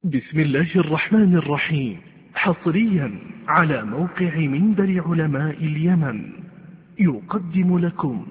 بسم الله الرحمن الرحيم، حصريا على موقع منبر علماء اليمن يقدم لكم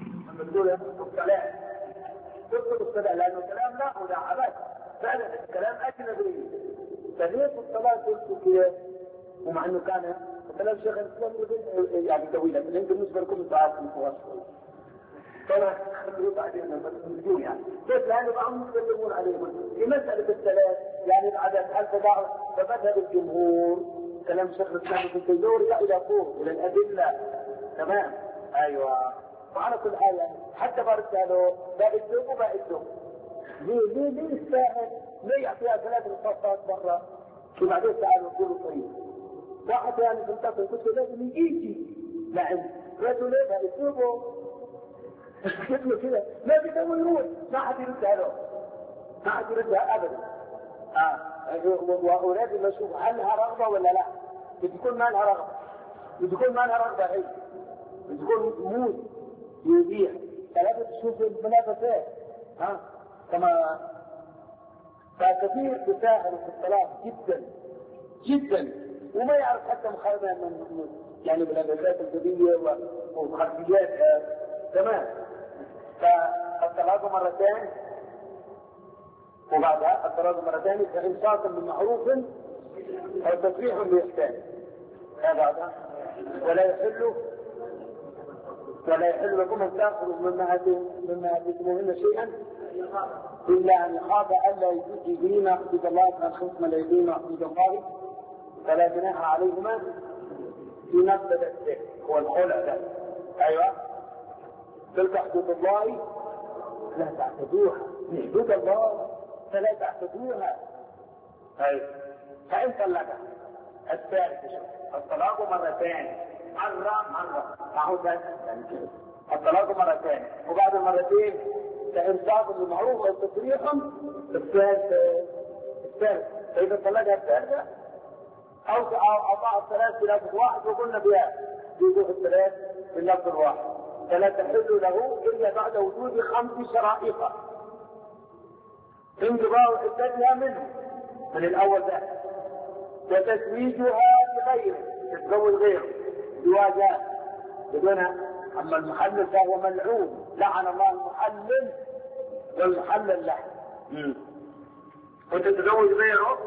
لأنه كلام لا ملاعبات، فعلا الكلام أجنبي. فليس الصلاة قلت كيف؟ ومع أنه كان كلام شيخ الإسلام يعني طويلة، لأن بالنسبة لكم ساعات من فواسط طبعا خلوه بعدين لما تنزلون يعني. بس لأنه بعضهم يتكلمون عليهم في مسألة الثلاث يعني العدد هل تداعوا، فمذهب الجمهور كلام شيخ الإسلام في التيور إلى فوق إلى الأدلة. تمام؟ أيوه. وعلى كل حال يعني حتى برساله بائدهم وبائدهم ليه الساحل ليه يعطيها 3 رصاصات برا وبعدين تعالوا يقولوا طريق واحد يعني تنتقل قلت له لازم يجي لعند قلت ليه بائدهم قلت له كده ما بيسوي يروح ما حد يردها له ما حد يردها ابدا. ولازم اشوف هل لها رغبه ولا لا. بتكون ما لها رغبه، بتكون ما لها رغبه هي بتكون موت يبيع. فلازم تشوف المنافسات كما فكثير بيساهلوا في الصلاة جدا جدا وما يعرف حتى مخالفة من يعني بالأدلات الجديدة وخلفياتها. تمام. فالطلاق مرتين وبعدها الطلاق مرتين فإمساك بالمعروف أو تسريح بإحسان. هذا ولا يحل لكم أن تأخذوا مما أتيتموهن شيئا إلا أن يخاف ألا يجرين حدود الله فمن خصم لا يجرين حدود الله فلا جناح عليهما في نفس الأسباب. هو الخلع ده. أيوة. تلك حدود الله لا تعتدوها، حدود الله فلا تعتدوها. أيوة. فإن طلقها الثالث الطلاق مرتين مرة معه الطلاق مرتين وبعد المرتين كإمساك بالمعروف أو تسريح الثالث. فإذا طلقها الثالثة أو أضاع الثلاث بلفظ واحد وقلنا بها يوجد الثلاث باللفظ الواحد فلا تحل له إلا بعد وجود 5 شرائط انقضاء عدتها منه من الأول ده وتزويجها بغيره تتزوج غيره زواجات بدون. أما المحلل فهو ملعون لعن الله المحلل والمحلل له. وتتزوج غيره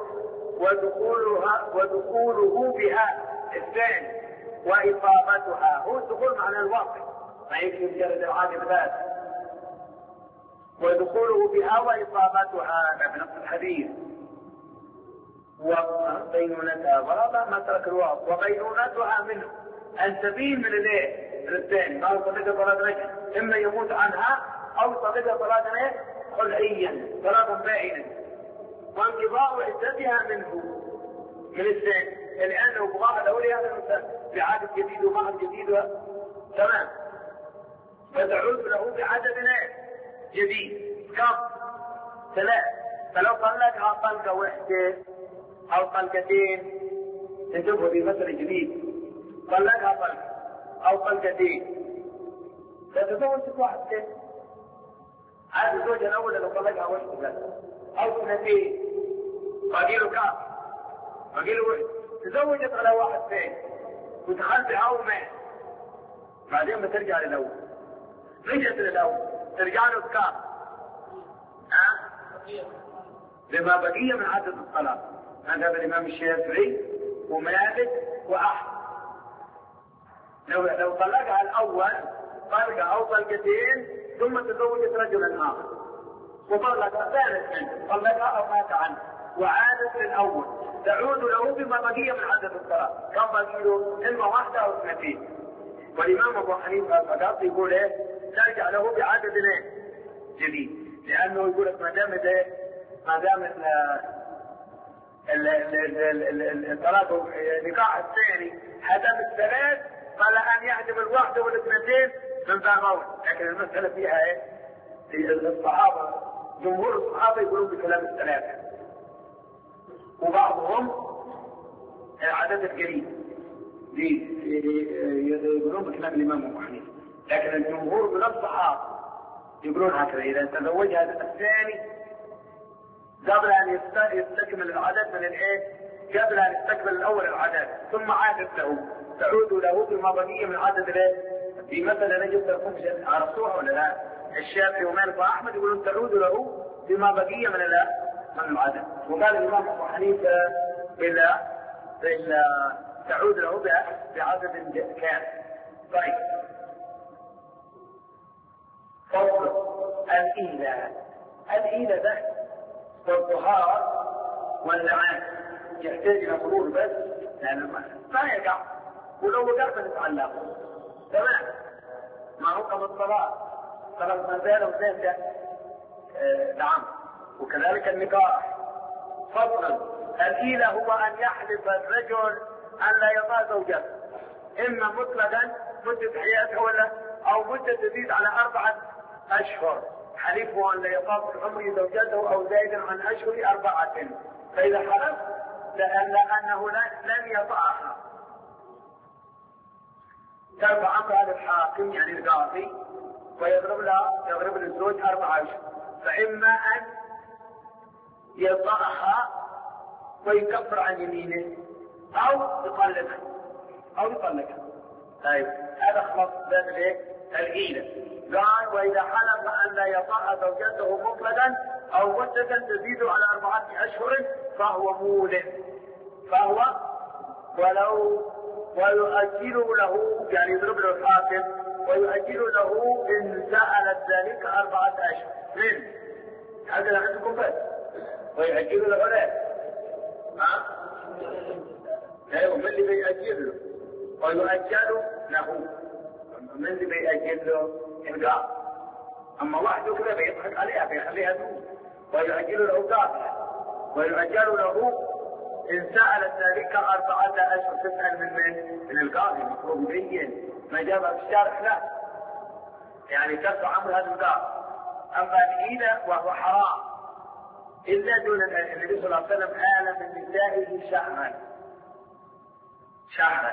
ودخوله بها الثاني وإصابتها. هو الدخول معنى الواقع ما يكفي مجرد العادة بس. ودخوله بها وإصابتها من نفس الحديث. وبينونتها ورابع ما ترك الواقع وبينونتها منه أن تبين من الايه؟ الثاني ما هو صديق صلاة رجل إما يموت عنها أو صديق صلاة خلعيا صلاة بائنا وانقضاء عدتها منه من الثاني لأنه بغاء الأولي هذا الإنسان بعدد جديد ومعهد جديد تمام. فتعود له بعدد جديد كم 3. فلو طلقها طلقة واحدة أو طلقتين انتبهوا في مثل جديد طلقها طلقة أو طلقتين فتزوجت واحدة هذا الزوج الأول لو طلقها واحدة أو 2 باقي له كام؟ باقي له واحد. تزوجت على واحد ثاني ودخلت أو مات بعدين بترجع للأول. رجعت للأول ترجع له بكام؟ لما بقي من عدد الصلاة. هذا الإمام الشافعي ومالك وأحمد. لو طلقها الأول طلقة أو طلقتين ثم تزوجت رجلا آخر وطلقها ثالث منه طلقها أو مات عنه وعادت للأول تعود له بما بقي من عدد الصلاة. كم بقي له؟ إما 1 أو 2. والإمام أبو حنيفة فقط يقول ترجع له بعدد جديد لأنه يقول لك ما دام الطلاق النكاح الثاني هدم الثلاث فلا أن يهدم 1 وال2 من باب أول. لكن المسألة فيها الصحابة جمهور الصحابة يقولون بكلام الثلاثة وبعضهم عدد القليل يقولون بكلام الإمام أبو حنيفة. لكن الجمهور من الصحابة يقولون هكذا إذا تزوجها الثاني قبل أن يستكمل العدد من الإيه؟ قبل أن يستكمل الأول العدد ثم عادت له، تعود له بما بقي من عدد الإيه؟ في مثلا نجد لكم عرفتوها ولا لا؟ الشافعي ومالك وأحمد يقولون تعود له بما بقي من العدد، وقال الإمام أبو حنيفة إلا تعود له بعدد كامل. طيب فصل الإيلة ده والطهارة واللعان يحتاج إلى مرور بس لأنه ما يقع، ولو وقع فنتعلقه تمام. ما هو كما الصلاة ما زال وزال ده نعم. وكذلك النكاح. فصلا الإيلة هو أن يحلف الرجل أن لا يطأ زوجته، إما مطلقا مدة حياته ولا أو مدة تزيد على 4 أشهر، حلفه أن لا يطأ في عمره زوجته أو زائدا عن أشهر 4. فإذا حلف لأنه لن يطأها ترفع أمرها للحاكم يعني القاضي ويضرب للزوج 4 أشهر، فإما أن يطأها ويكفر عن يمينه أو يطلقها. طيب هذا خلاص باب الإيلة. قال وإذا حلف أن لا يطأ زوجته مطلقا أو مدة تزيد على 4 أشهر فهو مولد، ويؤجل له يعني يضرب له الحاكم ويؤجل له إن سألت ذلك 4 أشهر. من هذا عندكم بس ويؤجل له لا ومن اللي بيأجل له ويؤجل له من اللي بيأجل له إنقاذ، أما واحد كذا بيضحك عليها بيخليها تقول ويؤجل له قاضية ويؤجل له إن سألت ذلك 4 أشهر. تسأل من القاضي المفروض يبين ما جابها في الشارع لا يعني ترفع أمر هذا القاضي. أما الإيلة وهو حرام إلا دون النبي صلى الله عليه وسلم آل من نسائه شهرا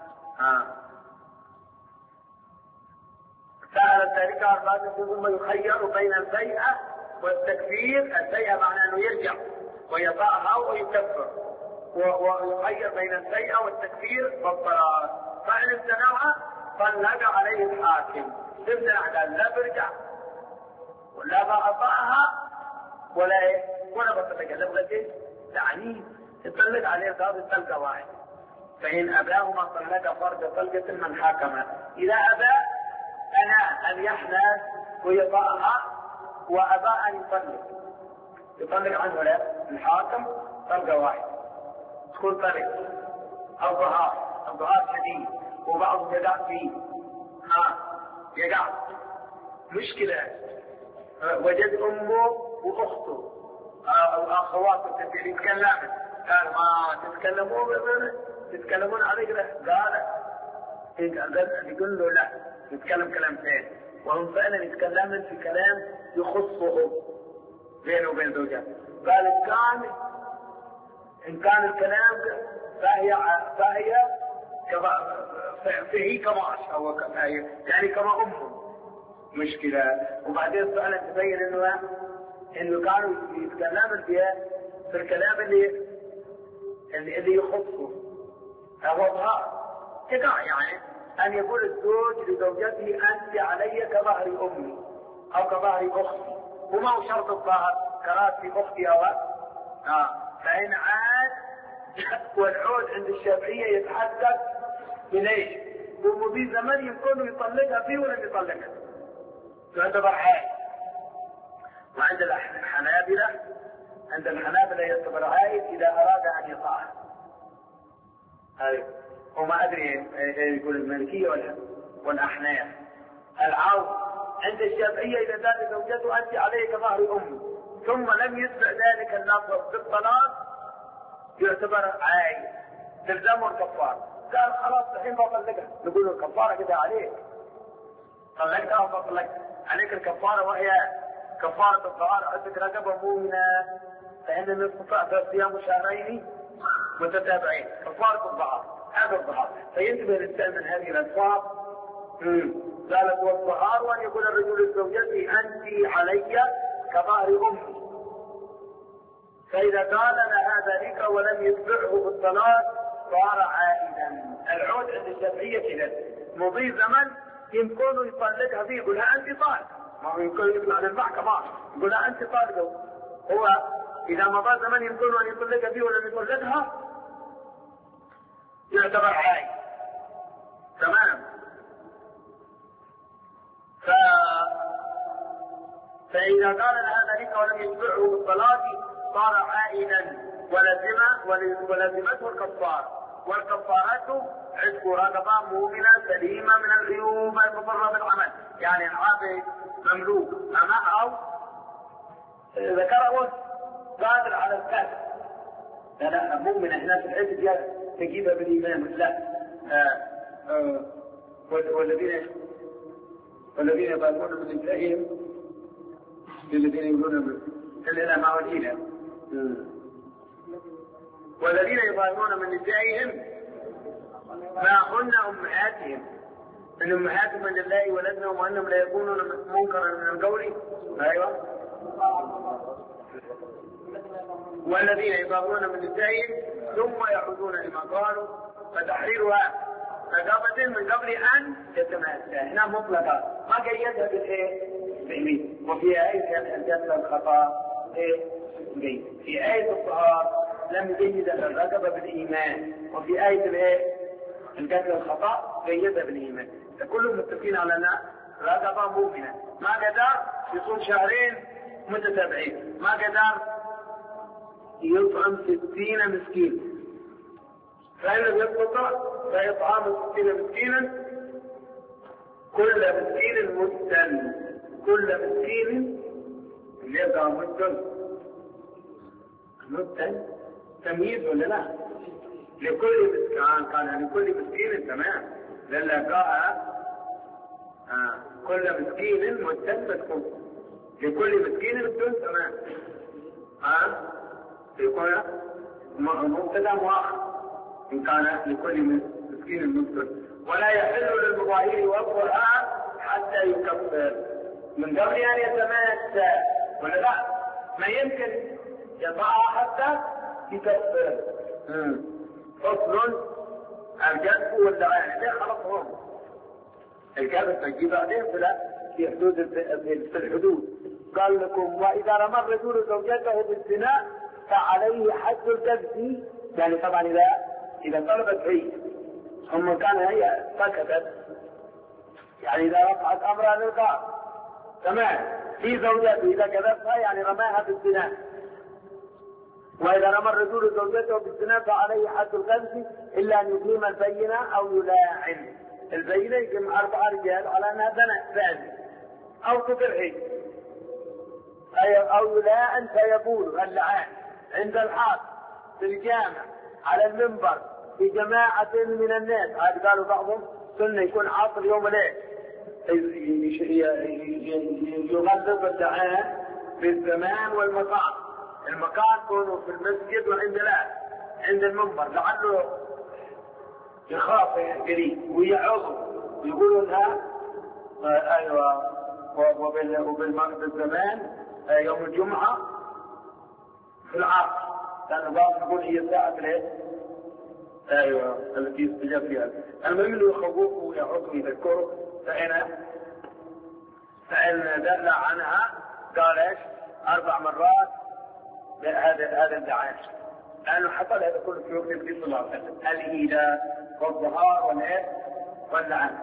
سألت ذلك 4 ثم يخير بين البيعة والتكفير. البيعة معناه أنه يرجع ويطأها ويكفر، ويخير بين البيعة والتكفير والطلاق. فإن امتنعها طلق عليه الحاكم، امتنع لا برجع ولا بأطأها ولا بطلقها لبغتين يعني يطلق عليه القاضي طلقة واحدة. فإن أباهما طلق فرد طلقة من حاكمه. إذا أبى أن يحنث ويطأها وأبى أن يطلق عنه لا الحاكم طلقة واحدة تكون طلق أو ظهار شديد وبعضهم يقع فيه يقع مشكلة. وجد أمه وأخته أو أخواته يتكلمون قال ما تتكلمون عليك لا قال يقول له لا يتكلم كلام ثاني، وهم فعلا يتكلمون في كلام يخصه بينه وبين زوجته. قال إن كان الكلام فهي كما أشهر يعني كما أمه مشكلة. وبعدين فعلا تبين إنه كانوا يتكلمون في الكلام اللي يخصه هو ظهار تقع يعني أن يقول الزوج لزوجته أنت علي كظهر أمي أو كظهر أختي، وما هو شرط الظهر كراسي أختي أو فإن عاد والعود عند الشافعية يتحدث بليش وفي زمن يكون يطلقها فيه ولم يطلقها يعتبر عائد. وعند الحنابلة يعتبر عائد إذا أراد أن يطاع. وما أدري يقول المالكية والأحناف. العود عند الشافعية إذا زاد زوجته أنت عليه كظهر أمي ثم لم يتبع ذلك اللفظ بالطلاق يعتبر عائد تلزمه الكفارة. قال خلاص الحين بطلقها نقول الكفارة كده عليك طلقتها وبطلقت عليك الكفارة وهي كفارة الطهارة. عندك رقبة مؤمنة فإن نستطيع صيام شهرين متتابعين كفارة الطهارة. هذا الظهار فينتبه الإنسان من هذه الألفاظ. قالت والظهار وأن يقول الرجل لزوجته أنت علي كظهر أمي فإذا قال لها ذلك ولم يتبعه بالطلاق صار عائدا. العود عند الشافعية كذا مضي زمن يمكن يطلقها فيه يقول لها أنت طالق، ما هو يمكن يطلع للمحكمة يقول لها أنت طالق. هو إذا مضى زمن يمكن أن يطلقها فيه ولم يطلقها يعتبر عائد. تمام. فإذا قال لها ذلك ولم يتبعه بالطلاق صار عائدا ولزمته الكفارة، والكفارة عتق رقبة مؤمنة سليمة من العيوب المضرة بالعمل، يعني العابد مملوك أما أو ذكره قادر على الكسب. لا مؤمنة هنا في العتق تجيبها بالإيمان لا. والذين يطالبون من نسائهم للذين يقولون إلا ما ولينا، والذين يطالبون من نسائهم ما هن أمهاتهم إن أمهاتهم من الله ولدنهم وأنهم لا يكونون منكرا من القول. أيوة. والذين يطالبون من نسائهم ثم يعودون لما قالوا فتحريرها رقبة من قبل أن يتماسى. هنا مطلقة ما قيدها بالإيه؟ بالإيمان. وفي آية الجنة الخطأ في آية الطهار لم يقيد الرقبة بالإيمان، وفي آية الإيه؟ الجنة الخطأ قيدها بالإيمان. كلهم متفقين على أن رقبة مؤمنة ما قدر يصوم شهرين متتابعين، ما قدر يطعم 60 مسكين، فإن لم يستطع فإطعام 60 مسكينا كل مسكين مدا، كل مسكين يبقى مدا تمييز ولا لا؟ لكل مسكين كان لكل مسكين تمام للقاء كل مسكين مدا تكون لكل مسكين مدا تمام. يقول مبتدا مؤخر إن كان لكل مسكين مسكين. ولا يحل للمظاهر وقفها حتى يكفر من قبل أن يتماسى ولا لا؟ ما يمكن يضعها حتى يكفر. فصل الجذب والدعاء خلاص هم الجذب تجي بعدين في حدود في الحدود. قال لكم وإذا رمى الرجل زوجته بالزنا فعليه حد الجذب، يعني طبعا إذا طلبت هي ثم كان هي سكتت، يعني إذا رفعت أمرها للقاضي تمام في زوجته إذا كذبتها يعني رماها بالزنا. وإذا رمى الرجل زوجته بالزنا فعليه حد القذف إلا أن يقيم البينة أو يلاعن. البينة يقيم 4 رجال على أنها زانية أو تطرحه أو يلاعن فيقول اللعان عند الحاكم في الجامع على المنبر في جماعة من الناس. هذا قالوا بعضهم سنة يكون عاطل يوم الليل يغلظ الدعاء في الزمان والمكان. المكان يكون في المسجد وعند لا عند المنبر لعله يخاف قريب ويعظ ويقولوا لها ايوه. وبالزمان يوم الجمعة في العصر لأنه بعض يقول هي ساعة ليه؟ ايوه التي يستجاب فيها. المهم انه يخوفه ويعظه ويذكره. فإن دل عنها قال ايش 4 مرات هذا الدعاء، لأنه حصل هذا كله في وقت النبي صلى الله عليه وسلم الإيلاء والظهار والإيه واللعن.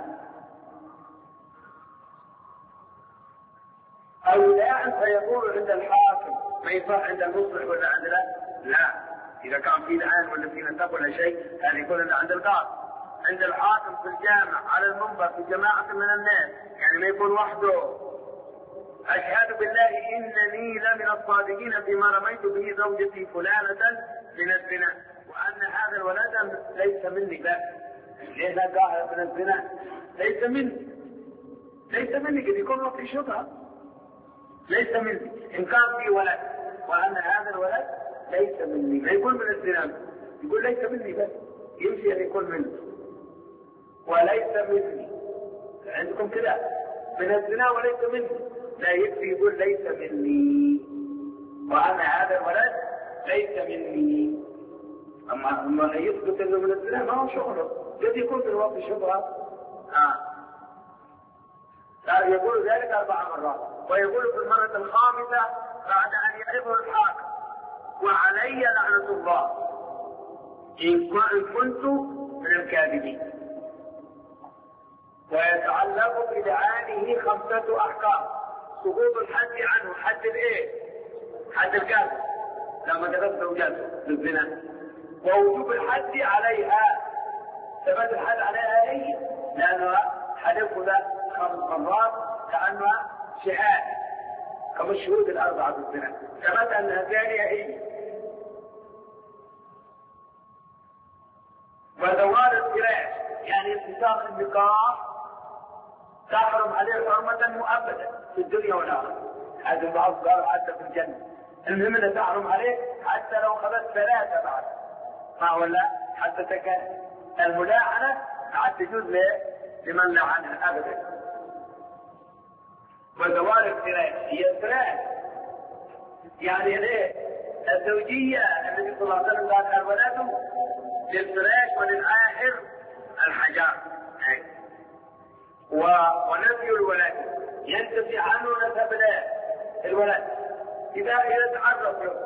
أو لا فيقول عند الحاكم ما يصح عند المصلح ولا عند لا إذا كان في لعان ولا في نسب ولا شيء يعني يقول عند القاضي عند الحاكم في الجامع على المنبر في جماعة من الناس، يعني ما يكون وحده. أشهد بالله إنني لمن الصادقين فيما رميت به زوجتي فلانة من الزنا وأن هذا الولد ليس مني. لا ليه لا قاعد من الزنا ليس مني قد يكون في شبهة ليس مني. إن كان في ولد وأن هذا الولد ليس مني لا يكون من الزنا يقول ليس مني بس يمشي أن يكون مني وليس مني. عندكم كده من الزنا وليس مني لا يكفي يقول ليس مني وأنا هذا الولد ليس مني. أما يثبت أنه من الزنا ما هو شغله، قد يكون في الوقت شبهة. يقول ذلك 4 مرات، ويقول في المرة الخامسة بعد أن يعرفه الحاكم: وعلي لعنة الله إن كنت من الكاذبين. ويتعلق بلعانه 5 أحكام: سقوط الحد عنه، حد الايه؟ حد الكذب لما كذبت زوجته بالزنا، ووجوب الحد عليها، ثبت الحد عليها هي لأنها حلف له 5 مرات كأنها شهادة كما الشهود ال4 بالزنا، ثبت أنها ثانية هي. وزوال الفراش يعني انفساخ النكاح تحرم عليه حرمة مؤبدة في الدنيا والآخرة. هذا البعض قال حتى في الجنة، المهم انها تحرم عليه حتى لو خذت 3 بعد ما ولا حتى تكن الملاعنة عاد تجوز لمن لعنها أبدا. وزوال الفراش هي الفراش يعني ليه؟ الزوجية التي صلى الله عليه وسلم قال الولد للفراش وللآخر الحجار. ونفي الولد ينتفي عنه نسب الولد إذا يتعرف له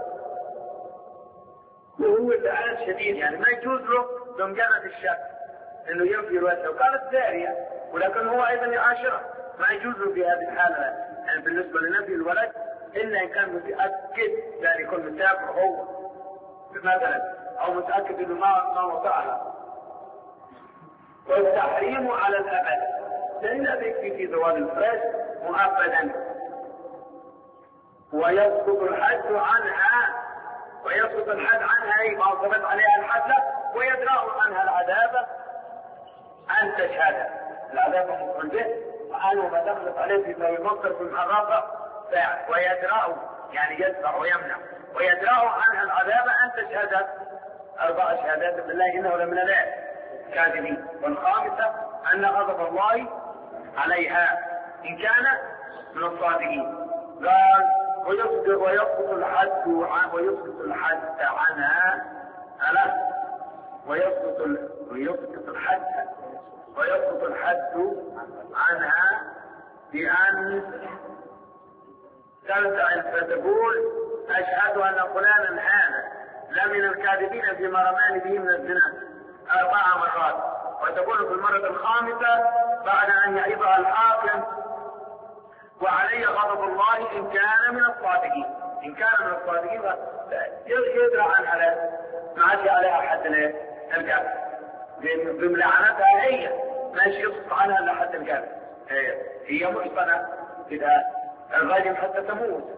وهو الآن شديد، يعني ما يجوز له بمجرد الشك انه ينفي الولد لو كانت زارية، ولكن هو ايضا يعاشره ما يجوز له في هذه الحالة. يعني بالنسبة لنفي الولد إلا إن كان متأكد، يعني يكون متابع هو مثلا أو متأكد انه ما وقعها. والتحريم على الأبد لأن ذلك في زوال الفراش مؤبدا. ويسقط الحد عنها أي ما ثبت عليها الحد، ويدرأ عنها العذاب أن تشهد. العذاب مفعول به، وأنه ما دخلت عليه فيما يمطر في المحرقة فاعل. ويدرأ يعني يدفع ويمنع، ويدرأ عنها العذاب أن تشهد 4 شهادات بالله إنه لمن الكاذبين. والخامسة أن غضب الله عليها إن كان من الصادقين. قال ويسقط الحد عنها ويسقط الحد عنها بأن ترتعد فتقول أشهد أن فلانا هذا لمن الكاذبين فيما رماني به من الزنا 4 مرات. وتقول في المرة الخامسة بعد أن يعيبها الحاكم: وعلي غضب الله إن كان من الصادقين. إن كان من الصادقين يدرى عنها ما عاد عليها حد الكذب بملعنتها هي، ماشي يسقط عنها إلا حد الكذب. هي محصنة كده الغالب حتى تموت.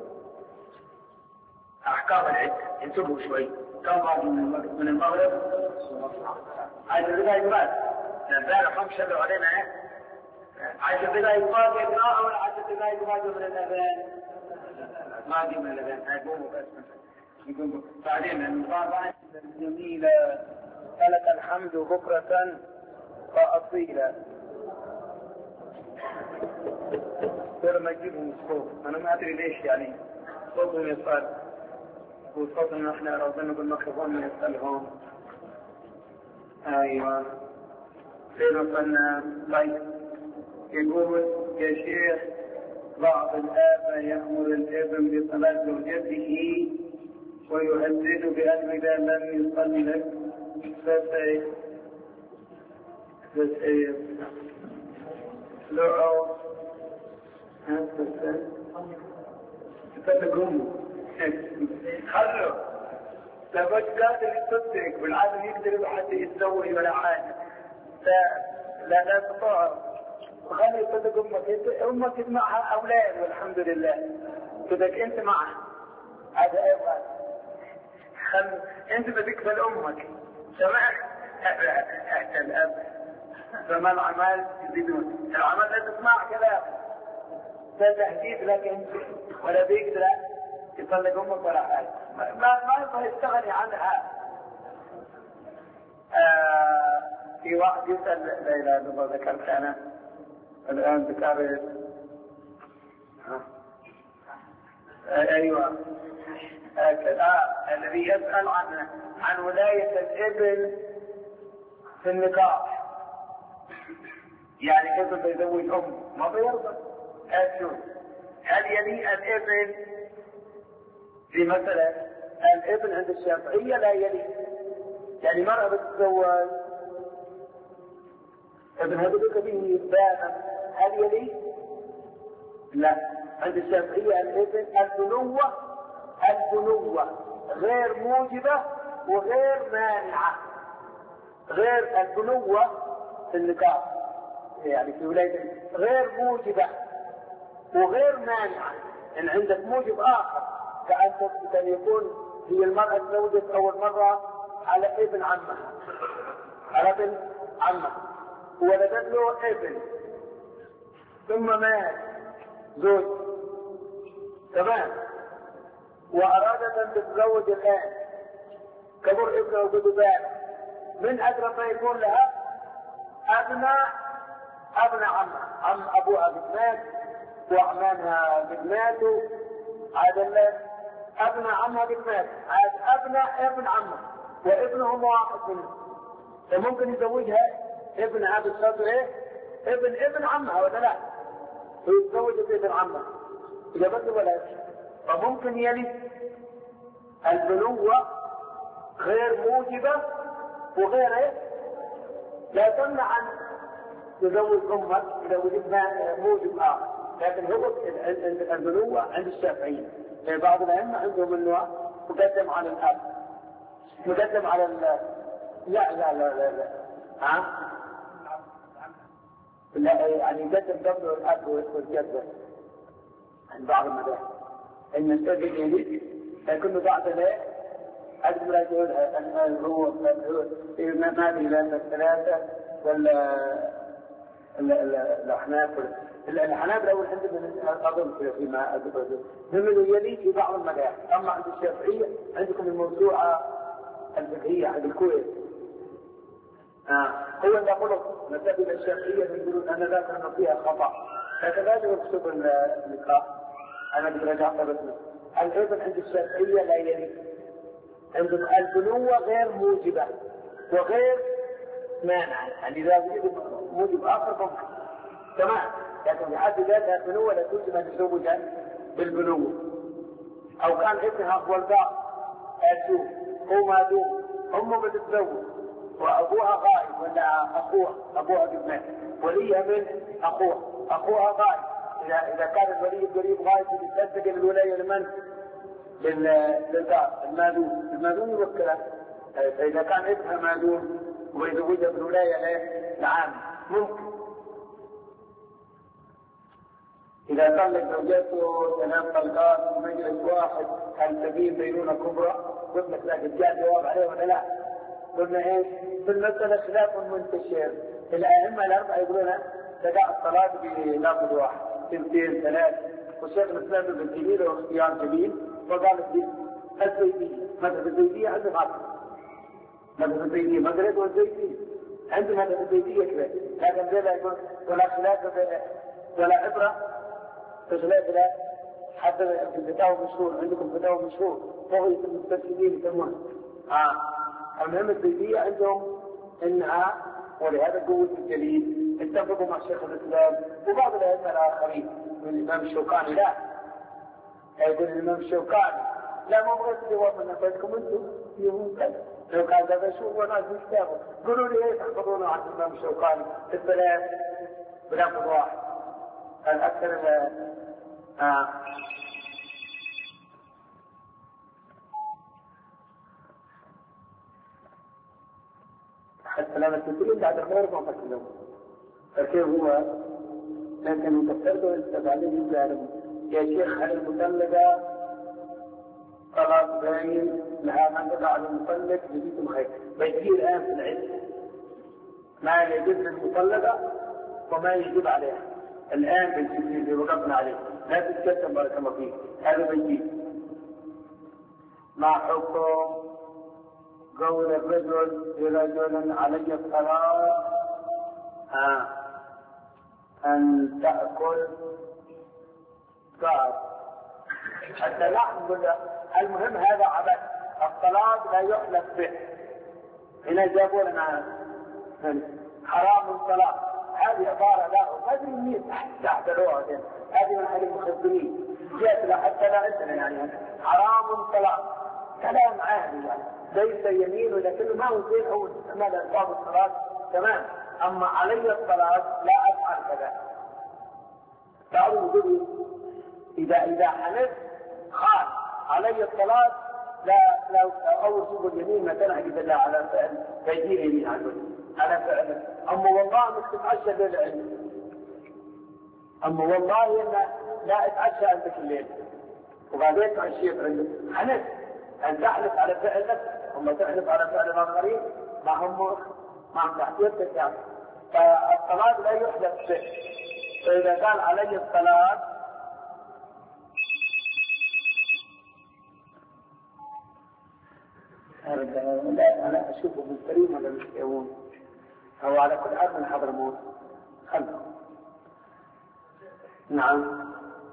أحكام العدة انتبهوا شوي، كم بعد من المغرب عايز البداية يبات البارح 5 شبه علينا عايز البداية يبات يقرأ ولا عايز البداية يبات من الأذان؟ ما دي من الأذان هيقوموا بس يقوموا بعدين المطابعة الجميلة فلك الحمد بكرة وأصيلا. ترى ما يجيبهم الصوت، أنا ما أدري ليش يعني صوتهم يصال وصوتنا احنا ربنا بالميكروفون يسألهم. ايوه فين وصلنا؟ طيب يقول يا شيخ بعض الآباء يأمر الابن بصلاة زوجته ويهدد بأن إذا لم يصلي لك فسيطلعوا فتقوموا خلوا لابد قادر يصدق بالعادة يقدر حتى يتزوج ولا حاجة لا تطاع وخلي يصدق أمك معها أولاد والحمد لله صدق أنت معها هذا أيضا أنت بتقبل أمك سمعت حتى الأب فما العمال يزيدون العمل لا تسمع كلام لا تهديد لك أنت ولا بيقدر يطلق أمك ولا حاجة ما يبغى يستغني عنها. في واحد يسأل لا إله إلا الله ذكرت أنا الآن ذكرت أيوة الذي يسأل عن ولاية الابن في النكاح، يعني كيف يزوج أمه ما بيرضى. هل يلي الابن في مثلا الابن عند الشافعية لا يلي، يعني مرأة بتتزوج ابن هذا به بانا، هل يلي؟ لا. عند الشافعية الابن البنوة غير موجبة وغير مانعة. غير البنوة في النكاح يعني في ولاية غير موجبة وغير مانعة. إن عندك موجب آخر كأن يكون هي المرأة تزوجت أول مرة على ابن عمها، ولدت له ابن ثم مات زوج تمام، وأرادت أن تتزوج الآن، كبر ابنه وبدبان، من أقرب ما يكون لها أبناء عمها، عم أبوها قد مات وأعمامها قد ماتوا، عاد أبناء عمها قد مات، عاد أبناء ابن عمها وابنهم واحد منهم، فممكن يزوجها ابنها بالصدر ابن عمها ولا لا؟ ويتزوج ابن عمها إذا بس ولا. فممكن يلي البنوة غير موجبة وغير لا تمنع أن تزوج أمك إذا وجدنا موجب آخر، لكن هو البنوة عند الشافعية. بعض الأئمة عندهم أنه مقدم على الأب، مقدم على لا يعني يقدم قبله الأب والجد عند بعض المذاهب إن الأب يلي، لكن بعد ذلك أقدر أقولها أن هو ما أدري لأن الثلاثة ولا الأحناف الأول عندهم أظن فيما أقول هم يلي في بعض المذاهب. أما عند الشافعية عندكم الموسوعة الفقهية عند الكويت هو اللي يقول مسائل الشافعية يقولون أن ذاك فيها خطأ، لكن لا يقصد النكاح. أنا برجع بسمه الابن عند الشافعية لا يلي، عندهم البنوة غير موجبة وغير مانعة، يعني إذا وجد موجب آخر ممكن تمام، لكن بحد ذاتها البنوة لا توجب أن تزوج بالبنوة. أو كان ابنها هو البعض أشوف هو ما دوم أمه بتتزوج وأبوها غائب ولا أبوها قد مات، وليها من أخوها غائب. إذا كان الولي القريب غائب يتنتقل الولاية لمن؟ للدار المادون يوكله. فإذا كان ابنها مادون ويزوجها بالولاية لعام ممكن. إذا كان لك زوجته 3 طلقات في مجلس واحد هل تبين بينونة كبرى؟ قلنا لك جاء جواب عليه ولا لا؟ قلنا ايش؟ في المسألة خلاف منتشر. الأئمة الأربعة يقولون تداعى الصلاة بلفظ واحد 2 3، والشيخ الإسلام ابن تيمية له اختيار جميل وقال الزيدية، مذهب الزيدية عند غلط، مذهب الزيدية مدرسة والزيدية عند مذهب الزيدية كذا، لكن لا يقول ولا خلاف ولا عبرة بخلاف لا. حتى في الفتاوى مشهور، عندكم فتاوى مشهور طغية المستشهدين يسمونها المهم الزيدية عندهم انها، ولهذا قوة الدليل اتفقوا مع شيخ الاسلام وبعض الائمة الاخرين من الامام الشوكاني. لا يقول الامام الشوكاني لا ما بغيت جواب من نفسكم انتم يوم كذا، لو كان هذا شو وناس يكتبوا قولوا لي ايه تحفظون عن الامام الشوكاني الثلاث بلفظ واحد الاكثر حتى لما تقولون بعد الخير ما تكلمون فكيف هو، لكن تفسرته انت عليه الجانب يا شيخ هل المطلقة طلاق باين لها من تدع المطلق جديد الخير بيجي الآن في العلم ما يجب للمطلقة وما يجب عليها الآن بيجي اللي وقفنا عليه لا تتكتم بارك الله فيك. هذا بيجي مع حكم قول الرجل لرجل علي الطلاق أن تأكل قعد حتى نحن المهم هذا عبث. الطلاق لا يحلف به. هنا جابوا لنا حرام الطلاق، هذه عبارة لا أدري مين تحتلوها، هذه من أهل المخزنين جاءت لا حتى لا عندنا يعني حرام الطلاق كلام عادي يعني ليس يمين لكنه ما هو زين أو ماذا ألفاظ الصلاة تمام. أما علي الطلاق لا أفعل كذا. تعالوا نقول إذا حلف خان علي الطلاق لا أول سوق اليمين مثلا أجد الله على فعل تجدير يمين على فعل. أما والله انك تتعشى الليل عندي، أما والله إن لا أتعشى عندك الليل وبعدين تعشيت عندك. حلف أن تحلف على فعلك ثم تحلف على فعل الآخرين ما هم تحتيتك يعني. فالطلاق لا يحدث به. فإذا قال علي الطلاق لا أنا أشوفه من كريم ولا مش يهون أو على كل حال من حضرموت خلهم. نعم.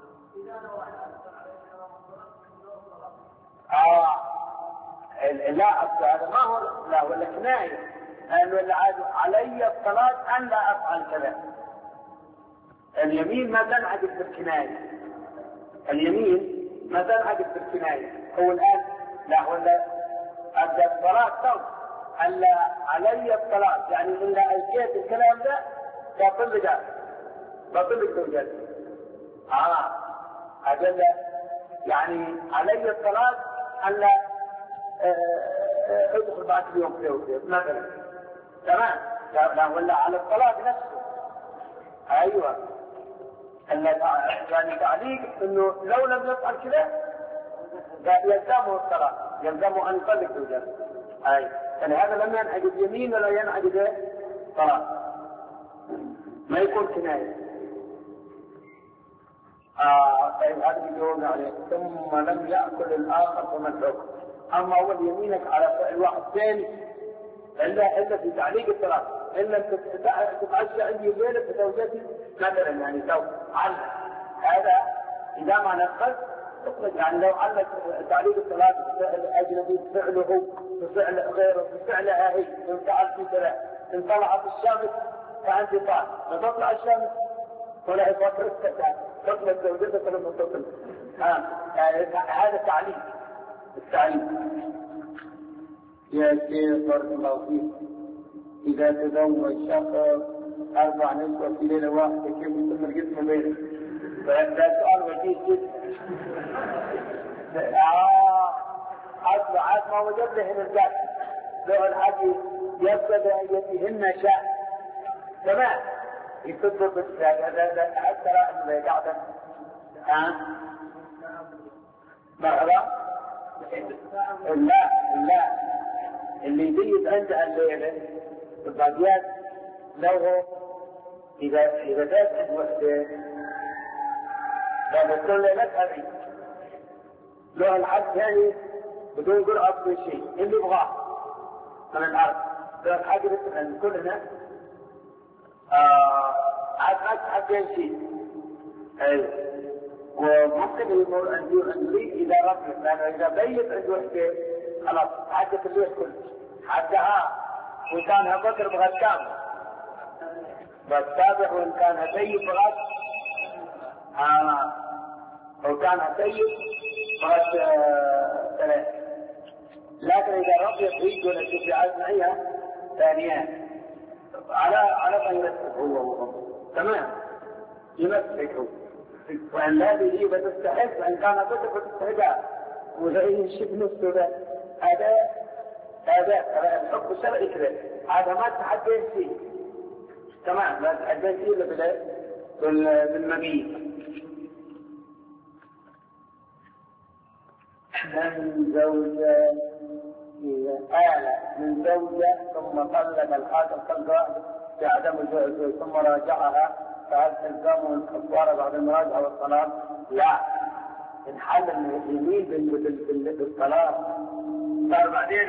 لا هذا ما هو لا ولا كناية ولا علي الطلاق أن لا أفعل كذا. اليمين ما تنعقد بالكناية. اليمين ما تنعقد بالكناية. هو الآن لا ولا أبدأ الطلاق صوت ألا علي الطلاق يعني إلا ألقيت الكلام ده بطل الزوجات. أجل يعني علي الطلاق ألا ادخل بعد اليوم كذا مثلا تمام. لا ولا على الطلاق نفسه. أيوة يعني تعليق إنه لو لم يفعل كذا يلزمه الطلاق، يلزمه أن يطلق زوجته. فلهذا لم ينعقد يمين ولا ينعقد طلاق، ما يكون كناية. طيب هذا يجوز عليه. ثم لم يأكل الآخر فمن. أما أول يمينك على فعل واحد ثاني إلا في تعليق الطلاق، إلا تتعشى عندي الليلة في زوجتي مثلا يعني علق هذا إذا ما نفذ يعني لو علق تعليق الطلاق الأجنبي فعله بفعل غيره بفعلها هي إن فعل في ثلاث إن طلعت الشمس فأنت طالع ما تطلع الشمس ولا يفكر تطلع زوجتك لما تطلع. هذا تعليق التعليق. يا شيخ بارك الله فيك، إذا تزوج شخص 4 نسوة في ليلة واحدة كيف يتم الجسم بينه؟ فهذا سؤال وجيه جدا. عاد ما وجد له الرجال لو الحاج يبدأ يديهن شاء تمام يصدق بالشاء هذا حتى لا يقعد مرحبا. لا اللي يجيب عندها الليلة الباقيات لو إذا جاءت عند وحدة فبتكون ليلتها بي لو الحد ثاني بدون قرأة في شيء اللي يبغاه من الأرض لو الحد عند كلنا عاد حدين شيء. وممكن يقول عندي إذا رفض لأنه إذا بيت عند وحدة خلاص حدث الليل كله حدها وإن كانها بكر بغد بالتابع وإن كانها سيد بغد أو كانها سيد بغد 3. لكن إذا رفض يريد ولا تشجع معها ثانيان على غيرته هو تمام يمسكه وأن لا به بتستحق وإن كان بكر بتستحقها وزيه شبه نفسه هذا الحكم الشرعي كذا هذا ما تحدين فيه تمام ما تحدين فيه إلا بالمبيت. من زوجة من زوجة ثم طلق الحاكم طلقة بعدم الزوج ثم راجعها فهل تلزمه الكفارة بعد المراجعة والطلاق؟ لا انحل اليمين بالطلاق صار بعدين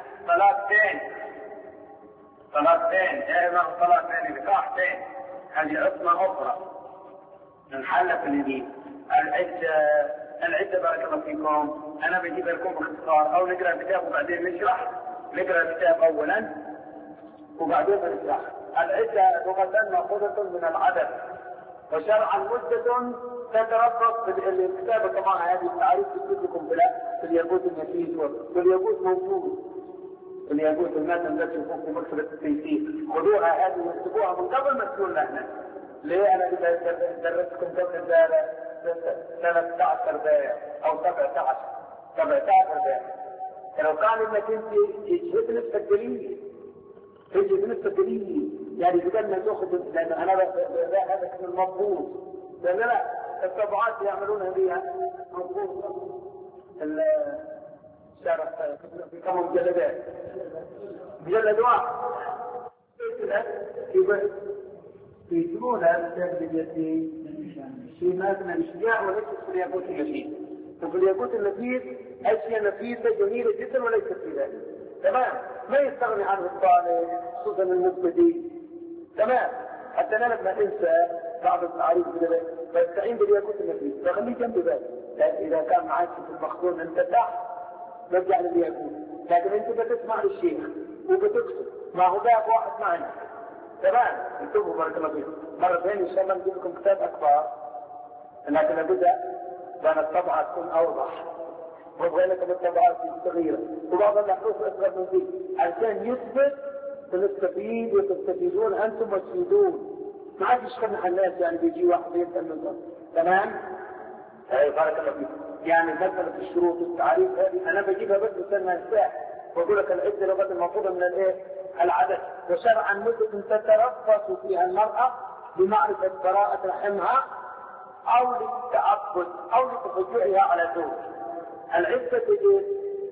طلاقتين دائما طلاقتين نكاحتين هذه عصمة أخرى انحلت اليمين. العدة بارك الله فيكم أنا بجيب لكم باختصار، أو نقرأ الكتاب وبعدين نشرح. نقرأ الكتاب أولا وبعدين نشرح. العدة لغة مأخوذة من العدد، وشرعا مدة تتربص بالكتاب. طبعا هذه التعريف تكتب لكم في الياقوت النفيس، والياقوت موجود. الياقوت المادة التي تكون في مكتبة التيسير، خذوها هذه واكتبوها من قبل ما تكون لنا. ليه أنا درستكم قبل 13 دقيقة أو 17 دقيقة. لو كان انك انت تجهد نفسك دليل يعني بدل ما تاخذ، لان انا هذا كان المضبوط، لان لا الطبعات يعملونها بها مضبوط. الشارع في كم مجلد واحد يجرونها في مثلا الاشجاع وليس في الياقوت النفيس. وفي الياقوت النفيس اشياء نفيسه جميله جدا وليست في ذلك. تمام، ما يستغني عنه الطالب خصوصا المبتدئ. تمام، حتى انا لما انسى بعض التعريف بستعين بالياقوت النفيس بخليه جنب بالي. اذا كان معك في المخزون انت تحت نرجع للياقوت، لكن انت بتسمع للشيخ وبتكتب ما هو باب واحد معنا. تمام، انتبهوا بارك الله فيكم. مرة ثانية ان شاء الله نجيب لكم كتاب اكبر، لكن ابدا لان الطبعة تكون اوضح وابغى لكم الطبعات الصغيرة وبعض الحروف اصغر من ذي عشان يثبت ونستفيد وتستفيدون انتم وتفيدون. ما عاد يشغلنا الناس يعني بيجي واحد يسال منكم. تمام؟ بارك الله فيكم. يعني مسألة الشروط والتعريف هذه انا بجيبها بس لما انساها واقول لك العدة لغة المفروضة من الايه؟ العدد. وشرعا مدة تتربص فيها المرأة بمعرفة براءة رحمها او للتعبد او لتفجعها على زوج. العدة تجي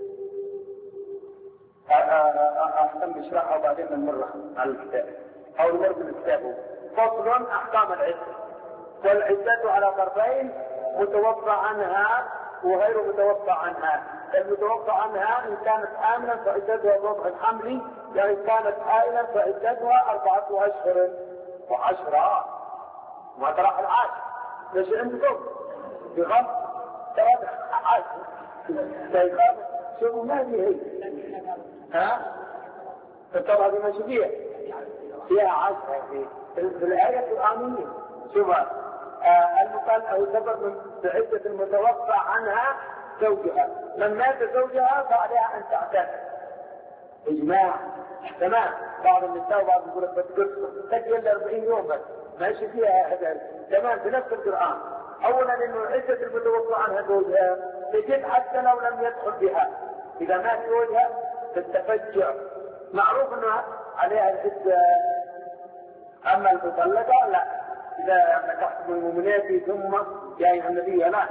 احسن بشرحها وبعدين نمر على الكتاب او نمر بالكتاب. فصل احكام العدة. والعدة على ضربين: متوفى عنها وغير متوفى عنها. المتوفى عنها ان كانت حاملا فعدتها وضع الحمل، يعني كانت حائلا فعدتها 4 أشهر و10. ما تراح العاشر ليش عندكم بغم ترى عاشر سيخاف شوفوا ما هي ها ترى هذه ماشية فيها 10 في الآية القرآنية. شوف المقال أو سبب من عدة المتوفى عنها زوجها، من مات زوجها فعليها أن تعتد. إجماع. تمام. بعض النساء وبعض يقول لك تجي 40 يوم بس ماشي فيها هذا. تمام، في نفس القرآن. أولا إنه عدة المتوفى عنها زوجها تجد حتى لو لم يدخل بها، إذا مات زوجها تتفجع. معروف إنه عليها العدة. أما المطلقة لا، إذا نكحت بالمؤمنات ثم يا أيها النبي لا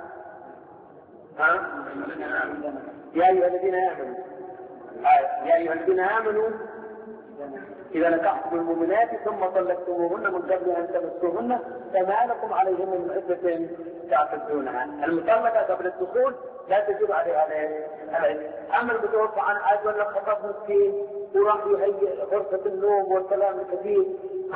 يا أيها الذين آمنوا يا أيها الذين آمنوا إذا نكحت بالمؤمنات ثم طلقتموهن من قبل أن تمسوهن فما لكم عليهن من عدة تعتدونها. المطلقة قبل الدخول لا تجب عليها العدة. أما المتوفى عن عاد ولا خطب مسكين وراح يهيئ غرفة النوم والكلام الكثير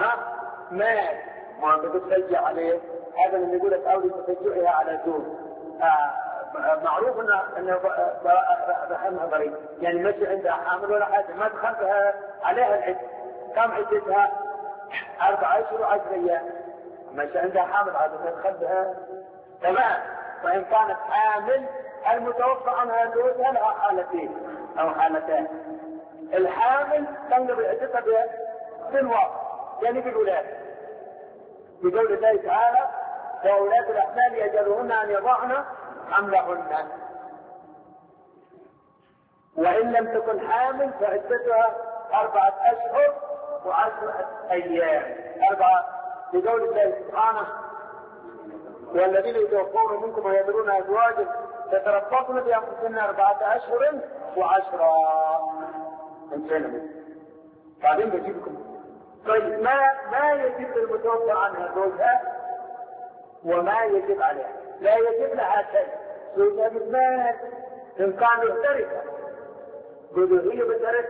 ما بتتفجع عليه، هذا اللي يقول لك أولي تفجعها على زوج. معروف انه رحمها بريء، يعني ماشي عندها حامل ولا حاجه، ما دخلتها عليها العده. كم عدتها؟ 4 أشهر و10 أيام. ماشي عندها حامل عاد ما دخلتها. تمام. وان كانت حامل المتوفى عنها زوجها لها حالتين او حالتان. الحامل تنقضي عدتها بالوقت، يعني بالولاده، بقول الله تعالى: وأولاد الأحمال يجعلهن أن يضعن حملهن. وإن لم تكن حامل فعدتها 4 أشهر و10 أيام. 4 بقول الله سبحانه: والذين يتوفون منكم ويذرون أزواجا يتربصن بأنفسهن 4 أشهر و10. بعدين بجيبكم. طيب ما يجب المتوفى عنها زوجها وما يجب عليها. لا يجب لها شيء. زوجها مات إن كان يفترق قولوا هي بترك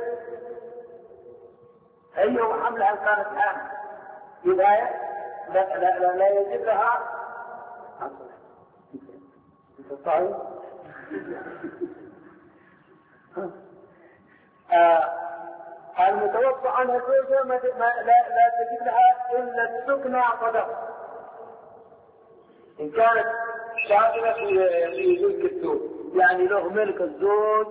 هي وحملها إن كانت حامل بداية لا يجب لها. المتوفى عنها زوجها لا تجد لها إلا السكنى فقط إن كانت شاغلة في ملك الزوج، يعني له ملك الزوج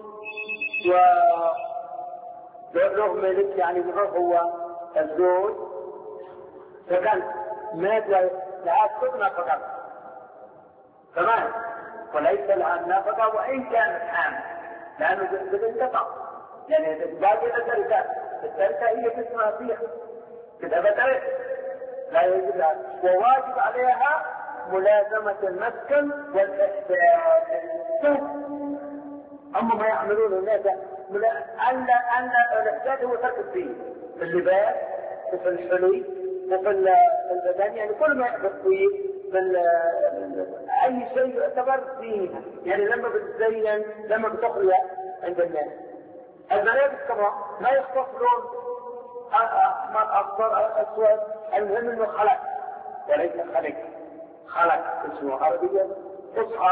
له ملك يعني هو الزوج، فكان مات لها السكنى فقط تمام، وليس لها النفقة وإن كانت حامل، لأنه بتنقطع يعني باقي التركة هي قسمها فيها كده بترك لا يجب لها، وواجب عليها ملازمة المسكن والإحداث. أما ما يعملون الناس أن الإحداث هو ترك الدين في اللباس وفي الحلي وفي البدن، يعني كل ما يحدث فيه أي شيء يعتبر دين، يعني لما بتزين لما بتخلى عند الناس. الملابس كمان ما يختص لون أحمر أصفر أسود، المهم إنه خلق وليس خلق اسمه عربيا فصحى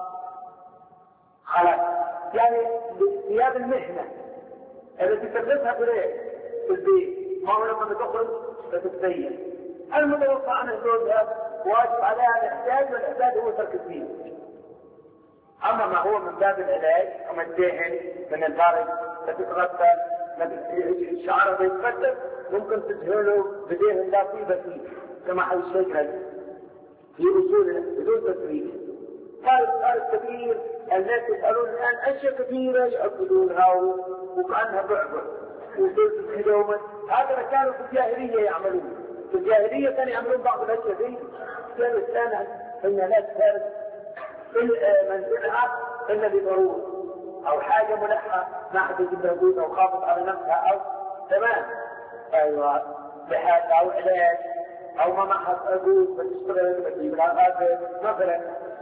خلق، يعني ثياب المهنة التي تلبسها في البيت، ما هو لما بتخرج فتتزين. المتوفى عن زوجها واجب عليها الاحتياج، والاحتياج هو ترك الدين. اما ما هو من باب العلاج كما الدهن من البارد تتغسل الشعر بيتفتت ممكن تدهنه بدهن لا طيبة فيه كما حي الشجرة في اصوله بدون تسريح. صار كبير، الناس يسألون الآن أشياء كثيرة يعبدونها وكأنها بعبع وتلبس هدوما. هذا كانوا في الجاهلية يعملون، في الجاهلية كانوا يعملون بعض الأشياء دي. كانوا السنة إن ناس فارس منزلها إلا بضرورة أو حاجة ملحة ما حد يجيب لها أو خافت على نفسها أو تمام أيوة بحاجة أو علاج أو ما معها أجوز بتشتغل بتجيب لها غازة مثلا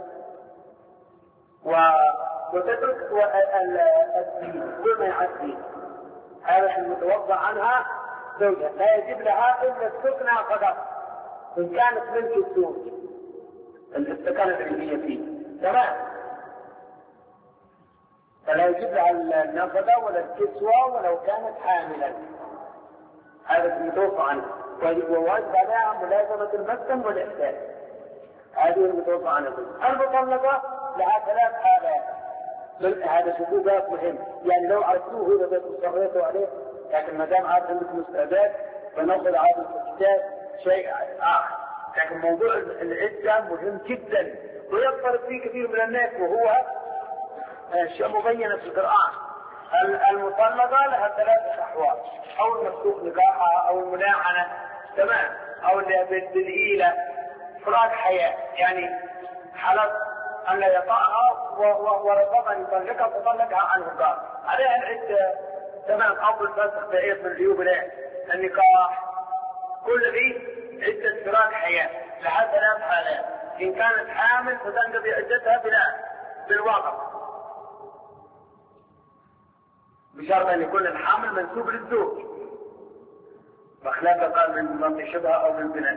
وتترك الدين كل ما يعدي. هذا المتوضع عنها زوجها لا يجب لها إلا السكنى فقط إن كانت ملك الزوج الاستكانة اللي هي فيه تمام، فلا يجب لها النفقة ولا الكسوة ولو كانت حاملا. هذا المتوفى عنها، وواجب عليها ملازمة المسكن والإحسان. هذه المتوفى عنها. المطلقة لها 3 حالات. هذا شكوكات مهم، يعني لو عرفتوه إذا تصريتوا عليه، لكن ما دام عارف عندكم استعداد فنأخذ هذا الكتاب شيء آخر. لكن موضوع العدة مهم جدا ويضطرب فيه كثير من الناس، وهو شيء مبين في القرآن. المطلقة لها 3 أحوال: أو المفسوخ نكاحها أو الملاعنة تمام، أو بالإيلة فراق حياة، يعني حلف أن لا يطأها ورفض أن يطلقها فطلقها عنه قال عليها العدة تمام، أو الفسخ بأيض من عيوب النكاح. كل ذي عدة فراق حياة لها 3 حالات. إن كانت حامل فتنقضي عدتها بالوقت بشرط أن يكون الحامل منسوب للزوج، بخلاف قال من منطق شبهة أو من بنات.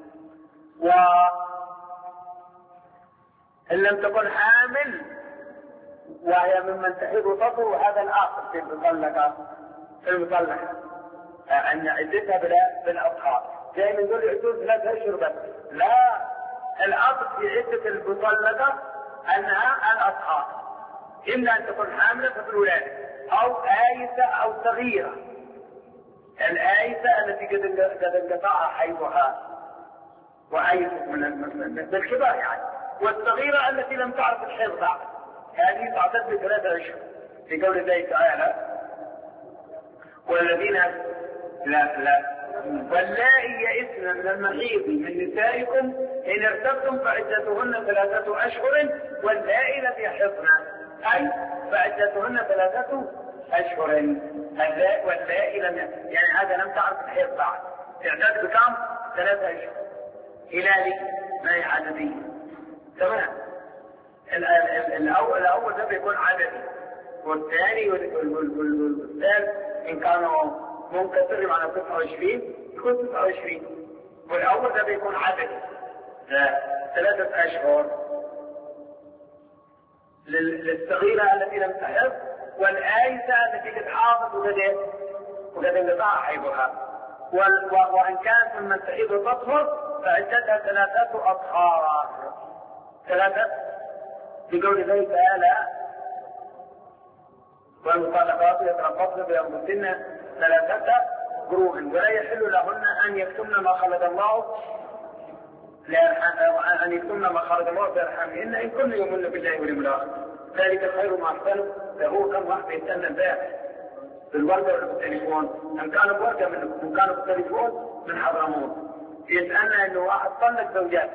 إن لم تكن حامل وهي ممن تحيض وتطهر، وهذا الآخر في المطلقة أن عدتها بالأطهار، زي من دول يعدون 3 أشهر بس. لا، الأصل في عدة المطلقة أنها الأطهار، إما أن تكون حاملة في الولادة أو آيسة أو صغيرة. الآيسة التي قد انقطعها حيضها وآيسة بالكبار يعني، والصغيرة التي لم تعرف الحيض بعد، هذه تعتد ب3 أشهر في قول الله تعالى: والذين واللائي يئسن من المحيض من نسائكم إن ارتبتم فعدتهن 3 أشهر واللائي لم يحضن، أي فعدتهن 3 أشهر واللائي لم يحضن، يعني هذا لم تعرف الحيض بعد، تعداد بكم 3 أشهر هلالي ما هي عددية تمام. الأول ده بيكون عددي، والثاني والثالث إن كانوا منكسر على 29 يكون 29، والأول ده بيكون عددي 3 أشهر. للصغيرة التي لم تحض، والآيسة التي قد حاضت وقد انقطع حيضها. وإن كانت ممن تحيض وتطهر فعدتها 3 أطهار. 3 بقول الله تعالى: والمطلقات يتربصن بأنفسهن 3 قروء ولا يحل لهن أن يكتمن ما خلق الله في أرحامهن إن كن يؤمن بالله واليوم الآخر ذلك خير ما أحسن له. كم واحد يستنى البائع بالورقة ولا بالتليفون؟ إن كانوا بورقة إن كانوا بالتليفون من حضرموت يسألنا إنه واحد طلق زوجاته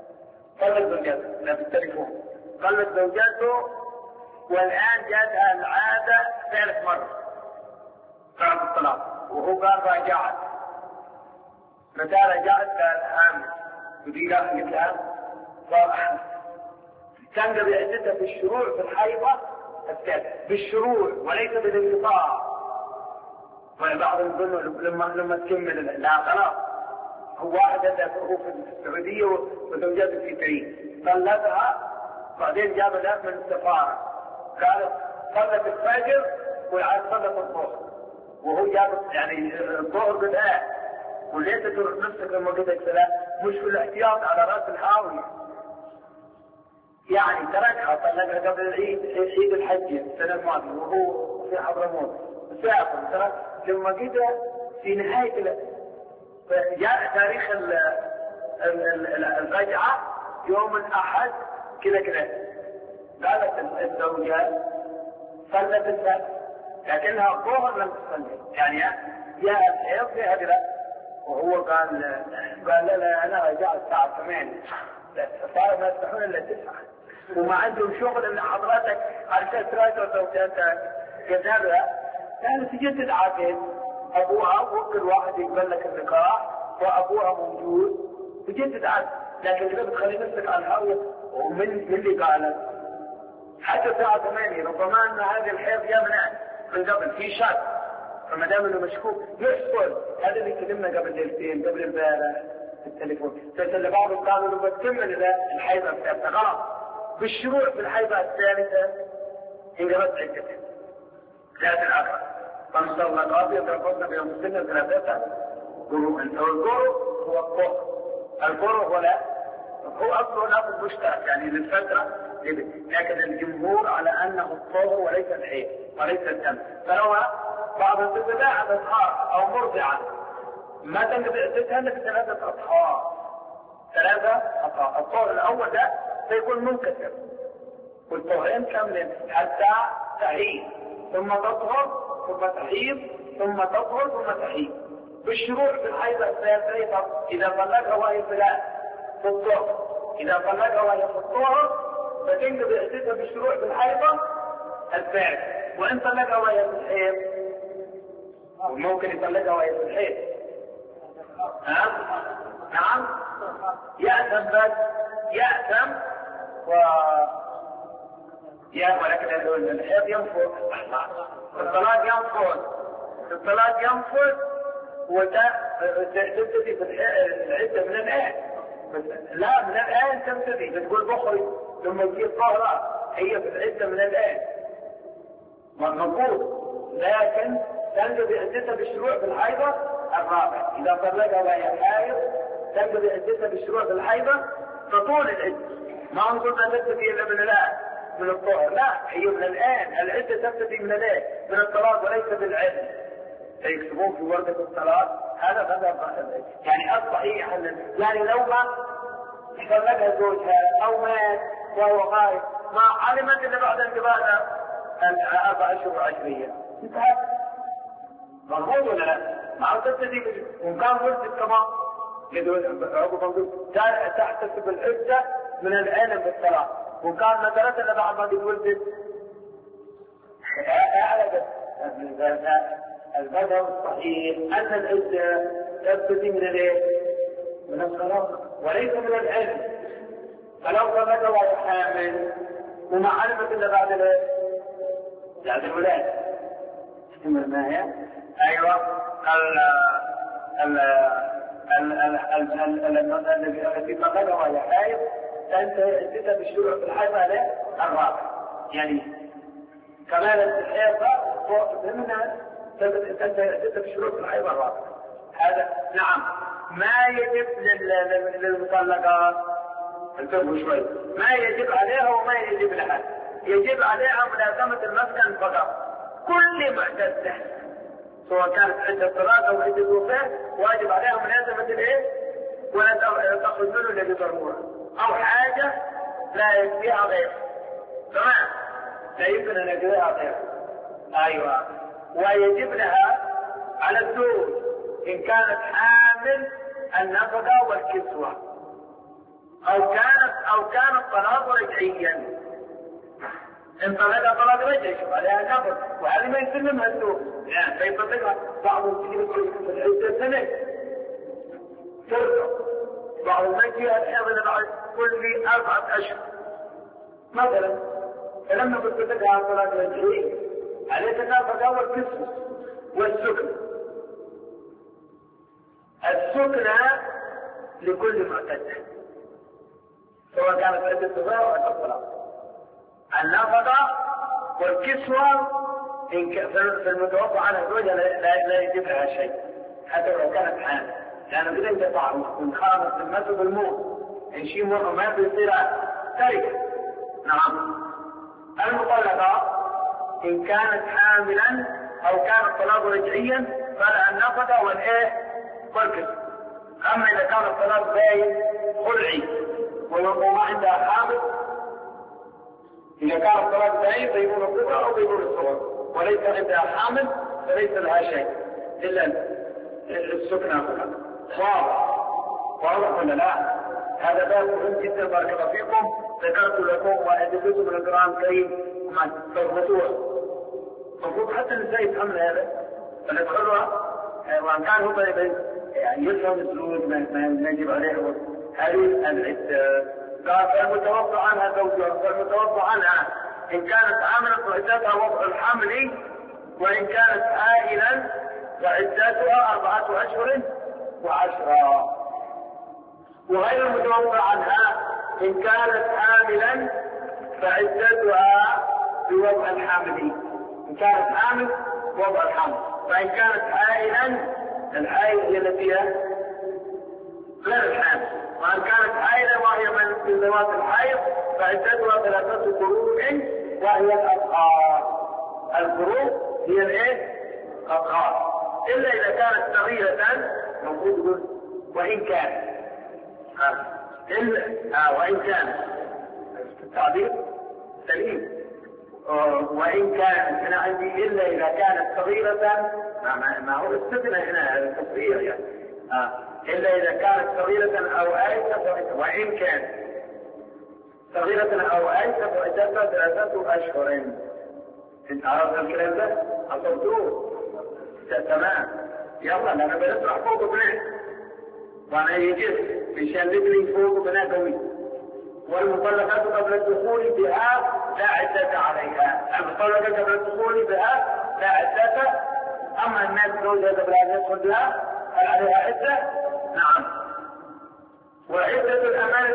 لا بالتليفون، طلق زوجاته والآن جاءتها العادة 3 مرة بعد الطلاق، وهو قال راجعت. متى رجعت؟ قال حامل. ودي لا قلت لها صار حامل. تنقضي عدتها بالشروع في الحيضة بالشروع وليس بالانقطاع. وبعضهم يقولوا لما تكمل لا خلاص. هو واحد هو في السعودية وزوجته في كريم طلقها، بعدين جاب لها من السفارة قالت صلت الفجر والعاد صلت الظهر، وهو جاب يعني الظهر بالآن وليس تروح نفسك لما قلت السلام مش في الاحتياط على رأس الحاوية. يعني تركها طلقها قبل عيد الحج السنة الماضية وهو في حضرموت سافر ترك لما قلت في نهاية جاء تاريخ الرجعة يوم الأحد كذا قالت الزوجة صلت الفجر لكنها الظهر لم تصلي، يعني جاء الحيض في هدرة. وهو قال لا أنا رجعت الساعة 8 صار ما يفتحون إلا 9 وما عندهم شغل إلا حضرتك علشان تراجع زوجاتك كذابها. كانت تجدد عادين أبوها وكل واحد يقبل لك النكاح وأبوها موجود تجدد عاد، لكن كده بتخلي نفسك على الهاوية. ومن اللي قالت حتى الساعة 8 ربما أن هذه الحيض يا من قبل في شك، فما دام انه مشكوك يحصل. هذا اللي كلمنا قبل ليلتين قبل البارح في التليفون. اللي بعضهم قالوا له بتكمل الحيضة الثالثة خلاص بالشروع في الحيضة الثالثة انقضت عدتها 3 العشر. فالمطلقات يتربصن بأنفسهن 3 قروء. القروء هو الطهر. القروء هو أصله لفظ مشترك يعني للفترة، لكن الجمهور على أنه الطهر وليس الحيض وليس الدم. فلو بعض التباع أطهار أو مرضعة ما تنقضي عدتها إلا ب3 أطهار. 3 أطهار. الطهر الأول ده سيكون منكسر والطهرين كاملين حتى تحيض ثم تطهر ثم تحيض ثم تطهر ثم تحيض. بالشروع في الحيضة الثالثة إذا طلقها وهي في الطهر، إذا طلقها وهي في الطهر فتنقضي عدتها بالشروع في الحيضة الثالثة. وإن طلقها وهي في الحيض وممكن يطلقها وهي في الحيض نعم يأثم بس يأثم ولكن الحيض ينفذ الطلاق ينفذ وتبتدي في العدة من الآن. لا من الآن تبتدي بتقول بخرج لما تجيب طهرة هي في العدة من الآن مضبوط، لكن تنقضي عدتها بالشروع في الحيضة الرابع. إذا طلقها وهي حائض تنقضي عدتها بالشروع في الحيضة تطول العدة. ما نقول أن تبتدي إلا من الآن من الطهر، لا هي من الآن. العدة تبتدي من الآن من الطلاق وليس بالعدة. يكتبون في ورقة الطلاق هذا يعني الصحيح يعني لو ما طلقها زوجها أو مات وهو غائب ما علمت إلا بعد انقضاء 4 أشهر وعشرية انتهت. مضبوط ولا لا؟ ما تبتدي وكان ولدت كمان تحتسب العدة من العلم بالطلاق، وكان مثلا إلا بعد ما ولدت أعلى المذهب الصحيح أن العدة تبتدي من من الطلاق وليس من العلم. فلو طلقها وهي حامل وما علمت إلا بعد الولادة تستمر معها. أيوة التي طلقها وهي حائض تنتهي عدتها بالشروع في الحيضة الرابع. يعني كمال الحيض فهمنا 6 شروط الحيض الرابع. هذا نعم. ما يجب للمطلقات انتبهوا شوي، ما يجب عليها وما يجب لها. يجب عليها ملازمة المسكن فقط. كل معتدة سواء كانت عدة طلاق او عدة وفاة واجب عليها ملازمة الايه؟ ولا تخرج منه الا بضرورة او حاجة لا يكفيها غيره. تمام؟ لا يمكن ان يكفيها غيره. ايوه. ويجب لها على الزوج ان كانت حامل النفقة والكسوة او كان الطلاق رجعيا. ان طلاق رجعي شوف عليها النفقة وهذه ما يسلمها الزوج يعني فيطلقها. بعضهم تجي في العدة سنة ترجع، بعضهم ما يجيها الحيض بعد كل 4 أشهر مثلا. فلما بتطلقها طلاق رجعي عليك النفقة والكسوة والسكن. السكنة لكل معتدة سواء كانت عدة صغيرة أو عدة طلاق. النفقة والكسوة في المتوفى عنها زوجها لا يجب لها شيء حتى لو كانت حامل، لأنه بدأ يتطاع من خامس المسجد الموت إن شيء مرة ما بيصير تركة. نعم. المطلقة إن كانت حاملا أو كان الطلاق رجعيا فلها النفقة والكسوة. أما إذا كان الطلاق باين خلعي وما عندها حامل، إذا كان الطلاق باين بيكون الكبرى أو بيكون الصغر وليس عندها حامل فليس لها شيء إلا السكنة فقط. واضح ولا لا؟ هذا باب مهم جدا بارك الله فيكم. ذكرت لكم وأدلتكم من القرآن الكريم وما تربطوها. المفروض حتى النساء يفهمن هذا فندخلها وان كان هم يعني يفهم الزوج ما يجب عليه هذه العدة. قال فالمتوفى عنها زوجها والمتوفى عنها ان كانت عاملة فعدتها وضع الحمل وان كانت عائلا فعدتها 4 أشهر و10. وغير المتوفى عنها ان كانت حاملا فعدتها بوضع الحامل. إن كانت حامل وضع الحمل. فإن كانت حائلا الحائل هي التي غير الحامل. وإن كانت حائلا وهي من ذوات الحائض فعدتها 3 قروء وهي الأبقار. القروء هي الأبقار إلا إذا كانت صغيرة موجود وإن كان وإن كان التعبير سليم. وإن كانت هنا عندي إلا إذا كانت صغيرة ما هو استثنى هنا التصغير يعني إلا إذا كانت صغيرة أو آيسة. وإن كانت صغيرة أو آيسة فعدتها 3 أشهر. انت عرفت الكلام ده؟ أصبتوه؟ تمام. يلا أنا بنطرح فوق بنات وأنا يجب بيشلبني فوق بنات قوي. والمطلقات قبل الدخول بها لا عدة عليها. المطلقة قبل الدخول بها لا عدة. أما الناس زوجها قبل أن يدخل بها هل عليها عدة؟ نعم. وعدة الأمان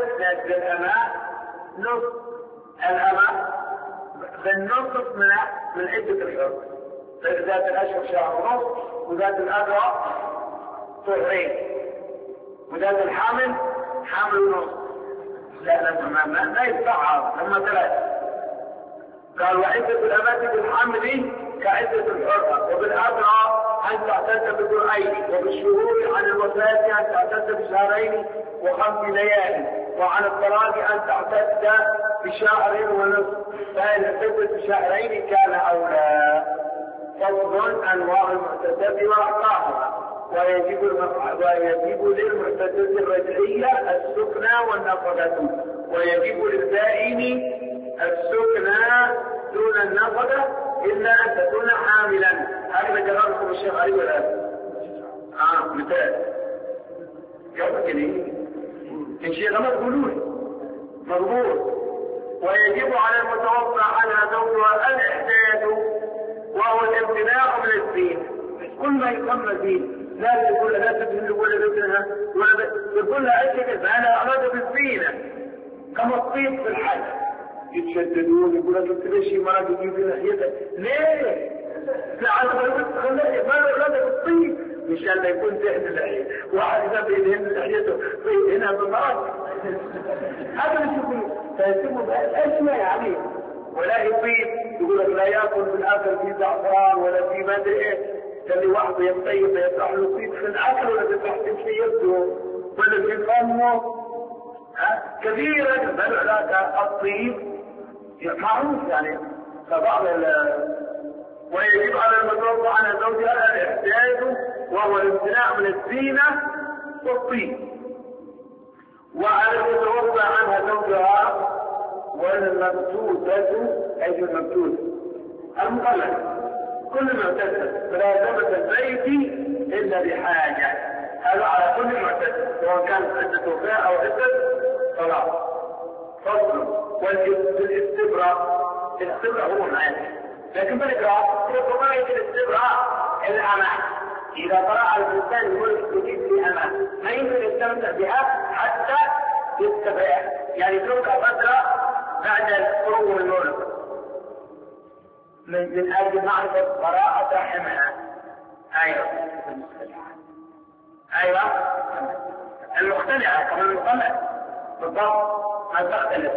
نصف الأمان بالنصف من عدة الحر. ذات الأشهر 1.5 شهر وذات الأدرى 2 شهور وذات الحامل حامل ونصف. لا ما يستعار لما 3. قال وعدة الأمات بالحمل كعدة الحرة وبالأدرى أن تعتد بجرعين وبالشهور عن الوفاة أن تعتد ب2 و5 ليالي وعن الطلاق أن تعتد ب1.5 شهر. فإن اعتدت ب2 كان أولى. فصل أنواع المعتدة وأحكامها. ويجب للمعتدة الرجعية السكنى والنفقة ويجب للبائن السكنى دون النفقة إلا أن تكون حاملا. هذا جربكم الشيخ علي ولا مثال يوم كده الشيخ ما تقولون مضبوط. ويجب على المتوفى عنها زوجها الإحداث وهو الامتناع من الدين. كل ما يسمى دين لا يقول لا تبهل ولا تبهلها ولا يقول لها أي شيء. فأنا أراد بالزينة كما الطيب في الحج يتشددون يقول لك انت ليش مرة تجيب لحيتك؟ ليه؟ ما الغدا بالطيب مشان لا يكون دهن اللحية، واحد إذا بيدهن لحيته بيدهنها بالمرض. هذا اللي يشوفونه فيسموا بهالأشياء يعني. ولا يطيب يقول لك لا ياكل بالاكل في زعفران ولا في ما ادري ايه، اللي واحد يطيب يطرح له طيب في الاكل ولا يطرح في يده ولا في فمه. كثيرا بل هناك الطيب معروف يعني. فبعض ويجب على المتوضع عن زوجها الاحتياج وهو الامتناع من الزينة والطيب، وعلى يتوضع عنها زوجها والمبتوتة أي المبتوتة المقلد كل معتدة ملازمة البيت إلا بحاجة. هذا على كل معتدة سواء كانت عدة وفاة أو عدة طلاق. فصل. والاستبراء هو معاني، لكن بالإقرار هو قضايا الاستبراء الأمان. إذا طلع الإنسان يقول يجيب لي أمان ما يمكن يستمتع بها حتى يستبرئ، يعني تركها فترة بعد الخروج من المولد من أجل معرفة براءة رحمها. أيوة المختلعة كمان المطلع بالضبط ما تختلف.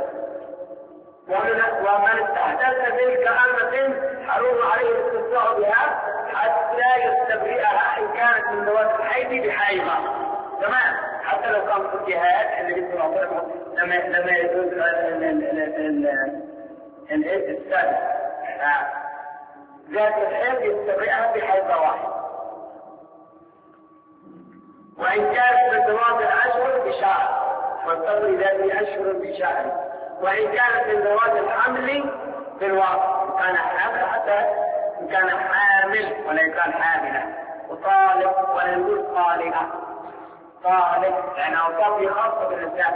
ومن استحدث تلك أمة حرم عليه الاستمتاع بها حتى يستبرئها إن كانت من ذوات الحيض بحيضة. تمام. حتى لو كان في الجهاد اللي بيقولوا لما يجوز السادس ذات الحيض يستبرئها بحيضة واحدة، وإن كانت من ذوات الأشهر بشهر والصبر ذات أشهر بشهر، وإن كانت من ذوات الحمل بالوقت إن كان حامل حتى إن كان حامل ولا كان حاملة، وطالب ولا نقول طالبة طالب يعني أوصاف خاصة بالإنسان.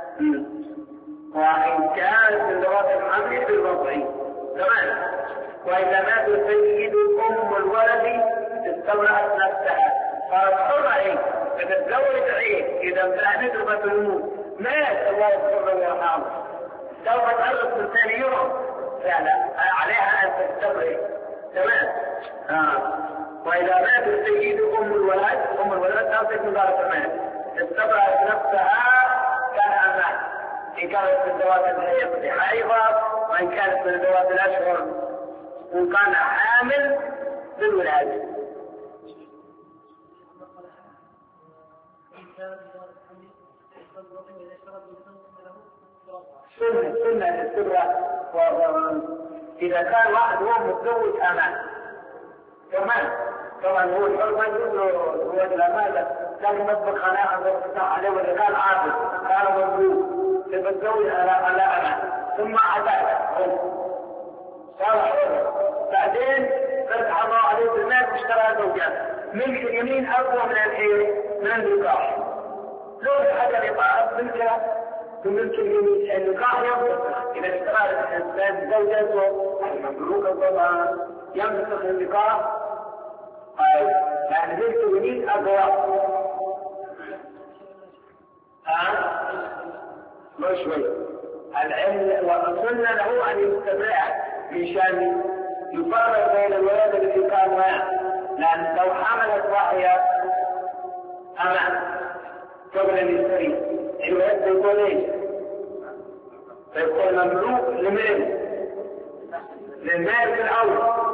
وإن كانت من ذوات الحمل بالوضع. تمام. وإذا مات سيد أم الولد استبرأت نفسها صارت حرة عليه فتتزوج عليه إذا امتلأت الموت مات الله يغفر له ويرحمه سوف تخلص من ثاني يوم فعلا عليها أن تستبرئ. تمام. وإذا مات السيد أم الولد تصف من ذلك المال استبرأت نفسها كان أمان إن كانت من ذوات الحيض بحيضة، وإن كانت من ذوات الأشهر وإن كان حامل بالولادة. سنة الاستبراء إذا كان واحد هو متزوج أمان. كمان طبعا هو الحر ما يجوز له زواج الأمان، لكن مطبخ خناعة عليه ولا كان عابد كان مبروك تتزوج على أمان ثم عداله صار حر بعدين فتح الله عليه بالناس اشترى زوجات ملك اليمين أقوى من النكاح. لو حاجة لطاعة ملكها ممكن النكاح ينفسخ إذا اشترى الإنسان زوجته المملوكة طبعا ينفسخ النكاح. يعني ملك اليمين أقوى. شوي العلم والسنة له أن يستبرع مشان يفرق بين الولد الذي كان معه، لأن لو حملت وهي أمان قبل أن يستريح الولد يقول ايش؟ فيكون مملوك لمن؟ للمال الأول.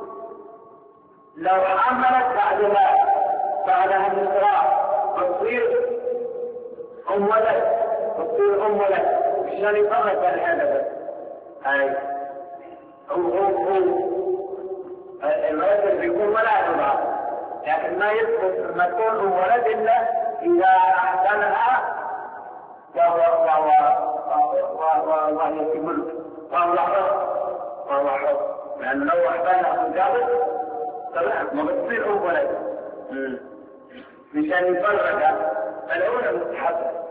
لو حملت بعدها الإسراء تصير أم ولد مشان يفرق بين هذا بس. الولد بيكون ولد بعض، لكن ما يثبت ما تكون هو ولد إلا إذا أحسنها وهي في ملك وهو حر لأن لو أحسنها مجاوز طبعا ما بتصير هو ولد مشان يفرق الأولى مستحبة.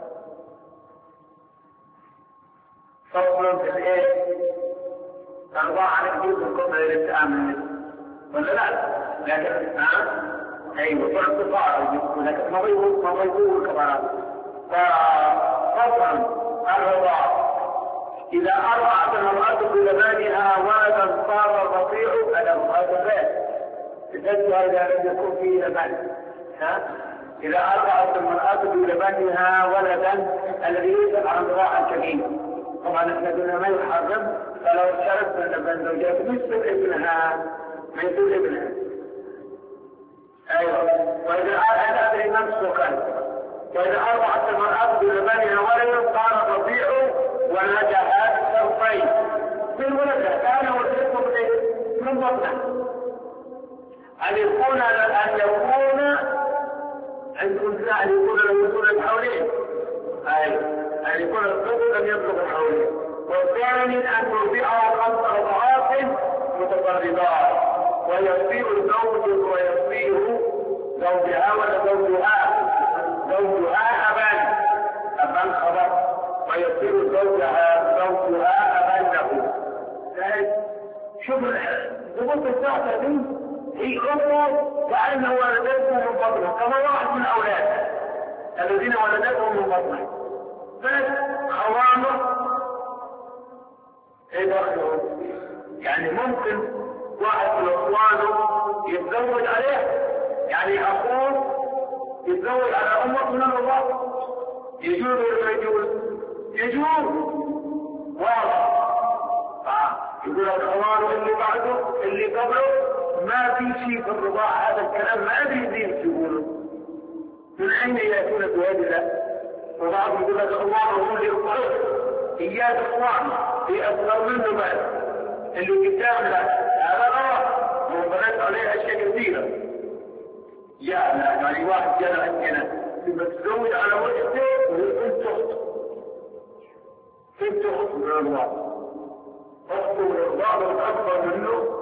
فصل في الإيه؟ ترضى عن الجزء الكبرى للتأمل ولا لا؟ لكن أيوة فاعتبار لكن ما بيقول كبرات. ففصل الرضاع إذا أرضعت المرأة بلبانها ولدا صار الرضيع هذا بيت الأجوى إذا لم يكون فيه لبن. إذا أرضعت المرأة بلبانها ولدا الذي يسأل عن رضاعة كبير، طبعا احنا قلنا ما يحرم، فلو شربت من لبن زوجات مثل ابنها مثل ابنها. أيوة. وإذا أدري نفسك وإذا أرضعت المرأة بلبانها ولدا صار الرضيع ونجح الشرطين في الولد كان والحكم من بطنه أن يكون الحولين، أي أن يكون الطفل لم يبلغ الحولين. والثاني أن يرضعه 5 أضعاف متقربات ويصير الزوج ويصير زوجها ولا زوجها أبا خبر ويصير زوجها أبا له. شوف ضبط الساعة دي هي أمه كأنه ولدته من بطنه كما واحد من أولاده الذين ولدتهم من بطنه، بس خوامه ايه دخلهم؟ يعني ممكن واحد من اخوانه يتزوج عليه، يعني اخوه يتزوج على امه من الله، يجوز ولا يجوز؟ يجوز واضح. يقول الخوان اللي بعده اللي قبله ما في شيء في الرضاعة، هذا الكلام ما ادري مين يقولوا من اين ياتون بهذه الله. وبعض يقول لك الخوان هو اللي يقول اياه اخوان في اصغر منه بعد اللي قدام له، هذا غلط وبنات عليه اشياء كثيره. يعني واحد جاء عندنا بتزوج على وجهه وبنت اخته من الله، أخته والإرضاء الأكبر منه،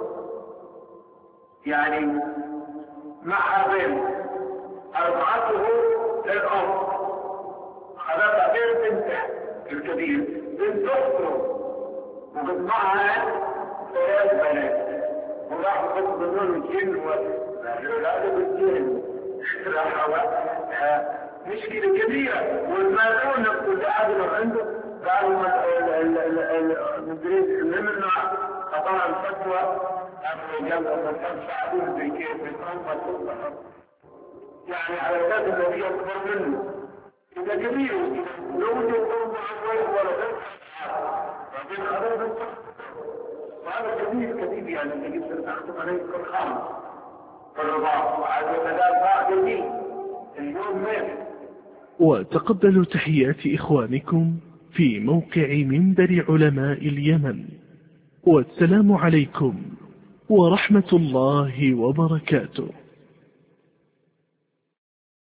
يعني معها بين أرضعته للأم خلقها بين بنته الكبير بنت أخته وقد معها 3 بنات وراح يخط ضمن الجن والعلاج بالجن مشكلة كبيرة. والمالون كل أحد عنده قالوا من قطع الفتوى الرجال والرجال شعبون بكيف الأمة تصبح يعني على ذات الذي يكبر منه إذا كبير لو يكون معه ولا وبين خلال وهذا كبير يعني يجب أن أخذ عليه كل خامس فالرضاء وعلى ذلك جديد اليوم مين. وتقبلوا تحيات إخوانكم في موقع منبر علماء اليمن، والسلام عليكم ورحمة الله وبركاته.